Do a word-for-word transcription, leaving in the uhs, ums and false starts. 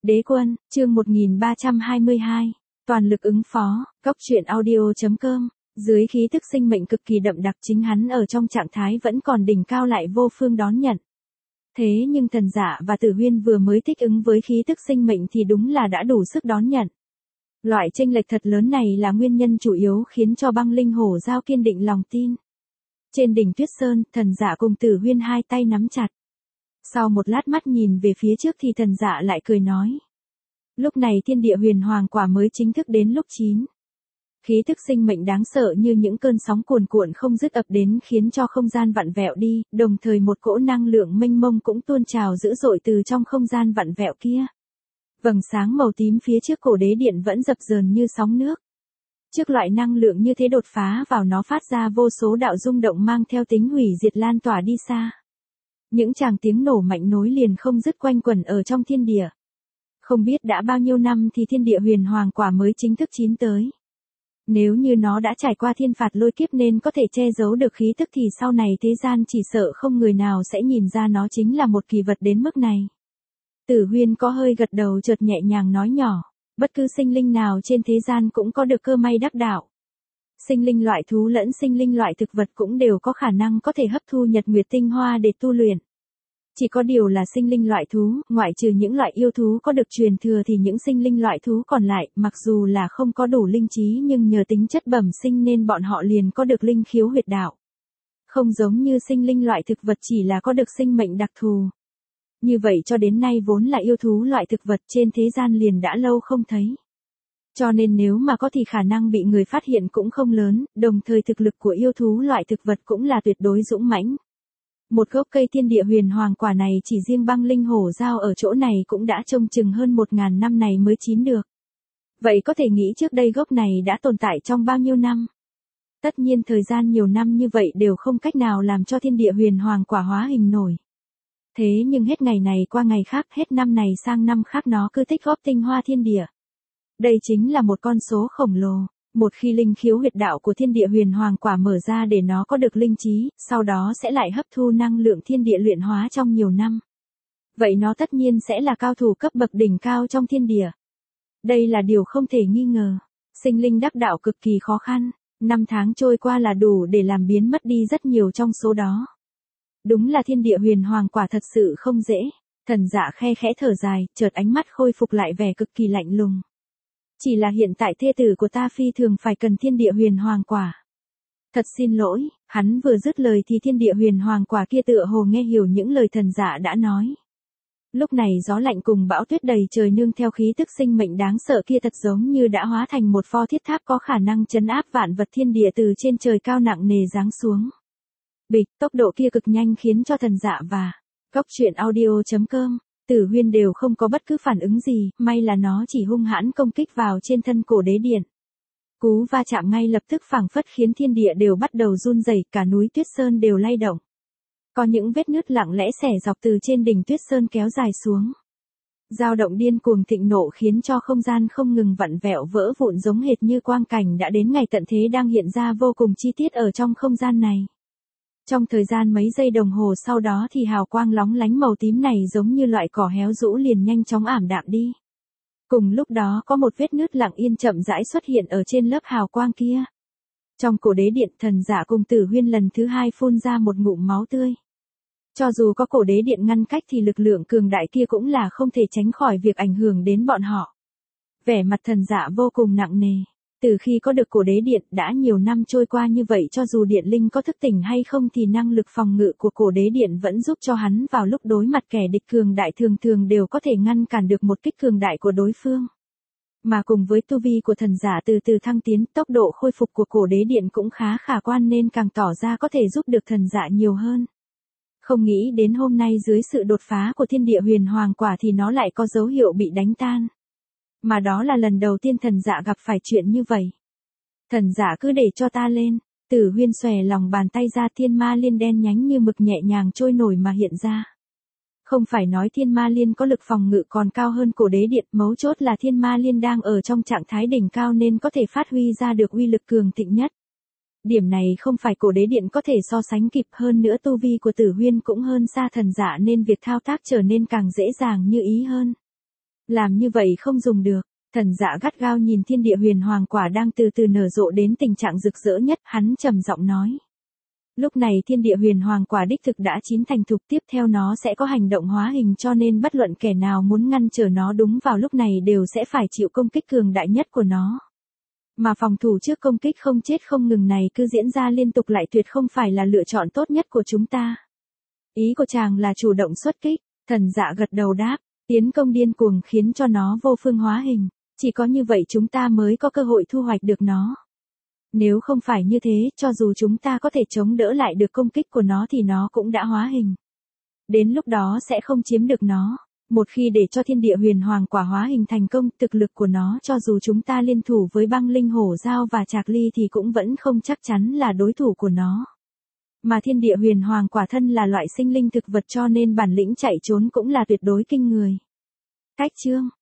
Đế quân, chương một nghìn ba trăm hai mươi hai. Toàn lực ứng phó, góc truyện audio.com. Dưới khí tức sinh mệnh cực kỳ đậm đặc, chính hắn ở trong trạng thái vẫn còn đỉnh cao lại vô phương đón nhận. Thế nhưng Thần Dạ và Tử Huyên vừa mới thích ứng với khí tức sinh mệnh thì đúng là đã đủ sức đón nhận. Loại chênh lệch thật lớn này là nguyên nhân chủ yếu khiến cho Băng Linh Hổ Giao kiên định lòng tin. Trên đỉnh Tuyết Sơn, Thần Dạ cùng Tử Huyên hai tay nắm chặt. Sau một lát mắt nhìn về phía trước thì Thần Dạ lại cười nói. Lúc này thiên địa huyền hoàng quả mới chính thức đến lúc chín. Khí thức sinh mệnh đáng sợ như những cơn sóng cuồn cuộn không dứt ập đến khiến cho không gian vặn vẹo đi, đồng thời một cỗ năng lượng mênh mông cũng tuôn trào dữ dội từ trong không gian vặn vẹo kia. Vầng sáng màu tím phía trước cổ đế điện vẫn dập dờn như sóng nước. Trước loại năng lượng như thế đột phá vào nó phát ra vô số đạo rung động mang theo tính hủy diệt lan tỏa đi xa. Những tràng tiếng nổ mạnh nối liền không dứt quanh quẩn ở trong thiên địa. Không biết đã bao nhiêu năm thì thiên địa huyền hoàng quả mới chính thức chín tới. Nếu như nó đã trải qua thiên phạt lôi kiếp nên có thể che giấu được khí tức thì sau này thế gian chỉ sợ không người nào sẽ nhìn ra nó chính là một kỳ vật đến mức này. Tử Huyên có hơi gật đầu chợt nhẹ nhàng nói nhỏ, bất cứ sinh linh nào trên thế gian cũng có được cơ may đắc đạo. Sinh linh loại thú lẫn sinh linh loại thực vật cũng đều có khả năng có thể hấp thu nhật nguyệt tinh hoa để tu luyện. Chỉ có điều là sinh linh loại thú, ngoại trừ những loại yêu thú có được truyền thừa thì những sinh linh loại thú còn lại, mặc dù là không có đủ linh trí nhưng nhờ tính chất bẩm sinh nên bọn họ liền có được linh khiếu huyệt đạo. Không giống như sinh linh loại thực vật chỉ là có được sinh mệnh đặc thù. Như vậy cho đến nay vốn là yêu thú loại thực vật trên thế gian liền đã lâu không thấy. Cho nên nếu mà có thì khả năng bị người phát hiện cũng không lớn, đồng thời thực lực của yêu thú loại thực vật cũng là tuyệt đối dũng mãnh. Một gốc cây thiên địa huyền hoàng quả này chỉ riêng Băng Linh Hổ Giao ở chỗ này cũng đã trông chừng hơn một ngàn năm này mới chín được. Vậy có thể nghĩ trước đây gốc này đã tồn tại trong bao nhiêu năm? Tất nhiên thời gian nhiều năm như vậy đều không cách nào làm cho thiên địa huyền hoàng quả hóa hình nổi. Thế nhưng hết ngày này qua ngày khác, hết năm này sang năm khác nó cứ tích góp tinh hoa thiên địa. Đây chính là một con số khổng lồ. Một khi linh khiếu huyệt đạo của thiên địa huyền hoàng quả mở ra để nó có được linh trí, sau đó sẽ lại hấp thu năng lượng thiên địa luyện hóa trong nhiều năm. Vậy nó tất nhiên sẽ là cao thủ cấp bậc đỉnh cao trong thiên địa. Đây là điều không thể nghi ngờ. Sinh linh đắc đạo cực kỳ khó khăn, năm tháng trôi qua là đủ để làm biến mất đi rất nhiều trong số đó. Đúng là thiên địa huyền hoàng quả thật sự không dễ. Thần Dạ khe khẽ thở dài, chợt ánh mắt khôi phục lại vẻ cực kỳ lạnh lùng. Chỉ là hiện tại thê tử của ta phi thường phải cần thiên địa huyền hoàng quả. Thật xin lỗi, hắn vừa dứt lời thì thiên địa huyền hoàng quả kia tựa hồ nghe hiểu những lời Thần Dạ đã nói. Lúc này gió lạnh cùng bão tuyết đầy trời nương theo khí tức sinh mệnh đáng sợ kia thật giống như đã hóa thành một pho thiết tháp có khả năng trấn áp vạn vật thiên địa từ trên trời cao nặng nề giáng xuống. Bịch, tốc độ kia cực nhanh khiến cho Thần Dạ và góc truyện audio.com Tử Huyên đều không có bất cứ phản ứng gì, may là nó chỉ hung hãn công kích vào trên thân cổ đế điện. Cú va chạm ngay lập tức phảng phất khiến thiên địa đều bắt đầu run rẩy, cả núi Tuyết Sơn đều lay động. Có những vết nứt lặng lẽ xẻ dọc từ trên đỉnh Tuyết Sơn kéo dài xuống. Dao động điên cuồng thịnh nộ khiến cho không gian không ngừng vặn vẹo vỡ vụn giống hệt như quang cảnh đã đến ngày tận thế đang hiện ra vô cùng chi tiết ở trong không gian này. Trong thời gian mấy giây đồng hồ sau đó thì hào quang lóng lánh màu tím này giống như loại cỏ héo rũ liền nhanh chóng ảm đạm đi. Cùng lúc đó có một vết nứt lặng yên chậm rãi xuất hiện ở trên lớp hào quang kia. Trong cổ đế điện, Thần Dạ cùng Tử Huyên lần thứ hai phun ra một ngụm máu tươi. Cho dù có cổ đế điện ngăn cách thì lực lượng cường đại kia cũng là không thể tránh khỏi việc ảnh hưởng đến bọn họ. Vẻ mặt Thần Dạ vô cùng nặng nề. Từ khi có được cổ đế điện đã nhiều năm trôi qua như vậy cho dù điện linh có thức tỉnh hay không thì năng lực phòng ngự của cổ đế điện vẫn giúp cho hắn vào lúc đối mặt kẻ địch cường đại thường thường đều có thể ngăn cản được một kích cường đại của đối phương. Mà cùng với tu vi của Thần Dạ từ từ thăng tiến, tốc độ khôi phục của cổ đế điện cũng khá khả quan nên càng tỏ ra có thể giúp được Thần Dạ nhiều hơn. Không nghĩ đến hôm nay dưới sự đột phá của thiên địa huyền hoàng quả thì nó lại có dấu hiệu bị đánh tan. Mà đó là lần đầu tiên Thần Dạ gặp phải chuyện như vậy. Thần Dạ cứ để cho ta lên. Tử Huyên xòe lòng bàn tay ra, thiên ma liên đen nhánh như mực nhẹ nhàng trôi nổi mà hiện ra. Không phải nói thiên ma liên có lực phòng ngự còn cao hơn cổ đế điện, mấu chốt là thiên ma liên đang ở trong trạng thái đỉnh cao nên có thể phát huy ra được uy lực cường thịnh nhất. Điểm này không phải cổ đế điện có thể so sánh kịp, hơn nữa tu vi của Tử Huyên cũng hơn xa Thần Dạ nên việc thao tác trở nên càng dễ dàng như ý hơn. Làm như vậy không dùng được. Thần Dạ gắt gao nhìn thiên địa huyền hoàng quả đang từ từ nở rộ đến tình trạng rực rỡ nhất, hắn trầm giọng nói. Lúc này thiên địa huyền hoàng quả đích thực đã chín thành thục, tiếp theo nó sẽ có hành động hóa hình, cho nên bất luận kẻ nào muốn ngăn trở nó đúng vào lúc này đều sẽ phải chịu công kích cường đại nhất của nó. Mà phòng thủ trước công kích không chết không ngừng này cứ diễn ra liên tục lại tuyệt không phải là lựa chọn tốt nhất của chúng ta. Ý của chàng là chủ động xuất kích. Thần Dạ gật đầu đáp, tiến công điên cuồng khiến cho nó vô phương hóa hình. Chỉ có như vậy chúng ta mới có cơ hội thu hoạch được nó. Nếu không phải như thế, cho dù chúng ta có thể chống đỡ lại được công kích của nó thì nó cũng đã hóa hình. Đến lúc đó sẽ không chiếm được nó. Một khi để cho thiên địa huyền hoàng quả hóa hình thành công, thực lực của nó cho dù chúng ta liên thủ với băng linh hổ dao và trạc ly thì cũng vẫn không chắc chắn là đối thủ của nó. Mà thiên địa huyền hoàng quả thân là loại sinh linh thực vật cho nên bản lĩnh chạy trốn cũng là tuyệt đối kinh người. Cách chương